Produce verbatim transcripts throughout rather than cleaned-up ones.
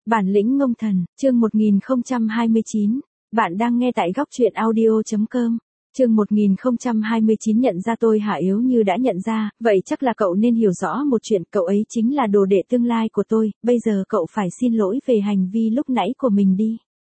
Bản lĩnh ngông thần, chương một nghìn không trăm hai mươi chín. Bạn đang nghe tại góc truyện audio chấm com. Chương một nghìn không trăm hai mươi chín nhận ra tôi hả? Yếu như đã nhận ra, vậy chắc là cậu nên hiểu rõ một chuyện, cậu ấy chính là đồ đệ tương lai của tôi, bây giờ cậu phải xin lỗi về hành vi lúc nãy của mình đi.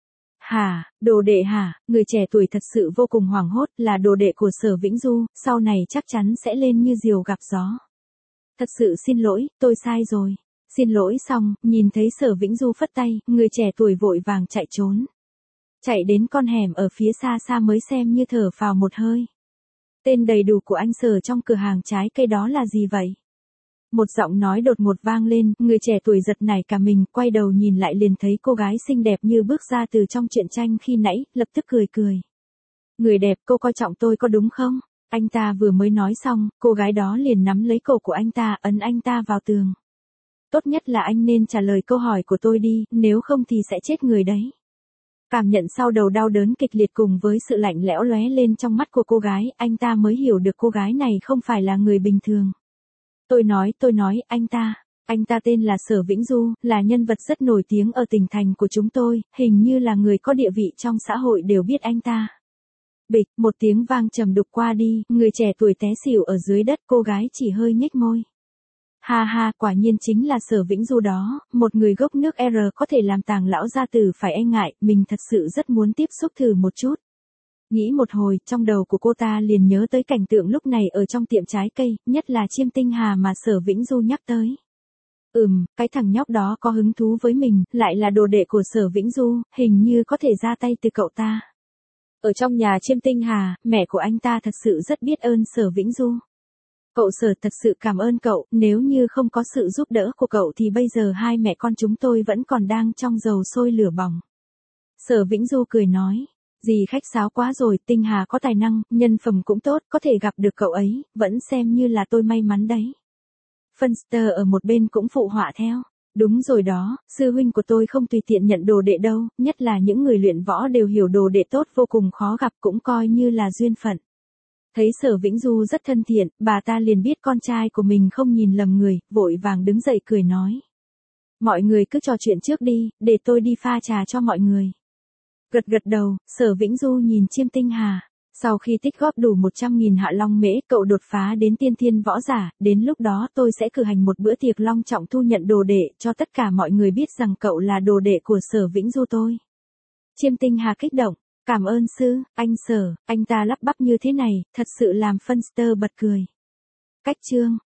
Hả, đồ đệ hả? Người trẻ tuổi thật sự vô cùng hoảng hốt, là đồ đệ của Sở Vĩnh Du, sau này chắc chắn sẽ lên như diều gặp gió. Thật sự xin lỗi, tôi sai rồi. Xin lỗi xong, nhìn thấy Sở Vĩnh Du phất tay, người trẻ tuổi vội vàng chạy trốn. Chạy đến con hẻm ở phía xa xa mới xem như thở phào một hơi. Tên đầy đủ của anh Sở trong cửa hàng trái cây đó là gì vậy? Một giọng nói đột ngột vang lên, người trẻ tuổi giật nảy cả mình, quay đầu nhìn lại liền thấy cô gái xinh đẹp như bước ra từ trong truyện tranh khi nãy, lập tức cười cười. Người đẹp, cô coi trọng tôi có đúng không? Anh ta vừa mới nói xong, cô gái đó liền nắm lấy cổ của anh ta, ấn anh ta vào tường. Tốt nhất là anh nên trả lời câu hỏi của tôi đi, nếu không thì sẽ chết người đấy. Cảm nhận sau đầu đau đớn kịch liệt cùng với sự lạnh lẽo lóe lên trong mắt của cô gái, anh ta mới hiểu được cô gái này không phải là người bình thường. Tôi nói, tôi nói, anh ta, anh ta tên là Sở Vĩnh Du, là nhân vật rất nổi tiếng ở tỉnh thành của chúng tôi, hình như là người có địa vị trong xã hội đều biết anh ta. Bịch, một tiếng vang trầm đục qua đi, người trẻ tuổi té xỉu ở dưới đất, cô gái chỉ hơi nhếch môi. Ha ha, quả nhiên chính là Sở Vĩnh Du đó, một người gốc nước R có thể làm Tàng lão gia tử phải e ngại, mình thật sự rất muốn tiếp xúc thử một chút. Nghĩ một hồi, trong đầu của cô ta liền nhớ tới cảnh tượng lúc này ở trong tiệm trái cây, nhất là Chiêm Tinh Hà mà Sở Vĩnh Du nhắc tới. Ừm, cái thằng nhóc đó có hứng thú với mình, lại là đồ đệ của Sở Vĩnh Du, hình như có thể ra tay từ cậu ta. Ở trong nhà Chiêm Tinh Hà, mẹ của anh ta thật sự rất biết ơn Sở Vĩnh Du. Cậu Sở thật sự cảm ơn cậu, nếu như không có sự giúp đỡ của cậu thì bây giờ hai mẹ con chúng tôi vẫn còn đang trong dầu sôi lửa bỏng. Sở Vĩnh Du cười nói, gì khách sáo quá rồi, Tinh Hà có tài năng, nhân phẩm cũng tốt, có thể gặp được cậu ấy, vẫn xem như là tôi may mắn đấy. Funster ở một bên cũng phụ họa theo. Đúng rồi đó, sư huynh của tôi không tùy tiện nhận đồ đệ đâu, nhất là những người luyện võ đều hiểu đồ đệ tốt vô cùng khó gặp, cũng coi như là duyên phận. Thấy Sở Vĩnh Du rất thân thiện, bà ta liền biết con trai của mình không nhìn lầm người, vội vàng đứng dậy cười nói. Mọi người cứ trò chuyện trước đi, để tôi đi pha trà cho mọi người. Gật gật đầu, Sở Vĩnh Du nhìn Chiêm Tinh Hà. Sau khi tích góp đủ một trăm nghìn hạ long mễ, cậu đột phá đến tiên thiên võ giả, đến lúc đó tôi sẽ cử hành một bữa tiệc long trọng thu nhận đồ đệ, cho tất cả mọi người biết rằng cậu là đồ đệ của Sở Vĩnh Du tôi. Chiêm Tinh Hà kích động. Cảm ơn sư, anh Sở, anh ta lắp bắp như thế này, thật sự làm Funster bật cười. Cách chương.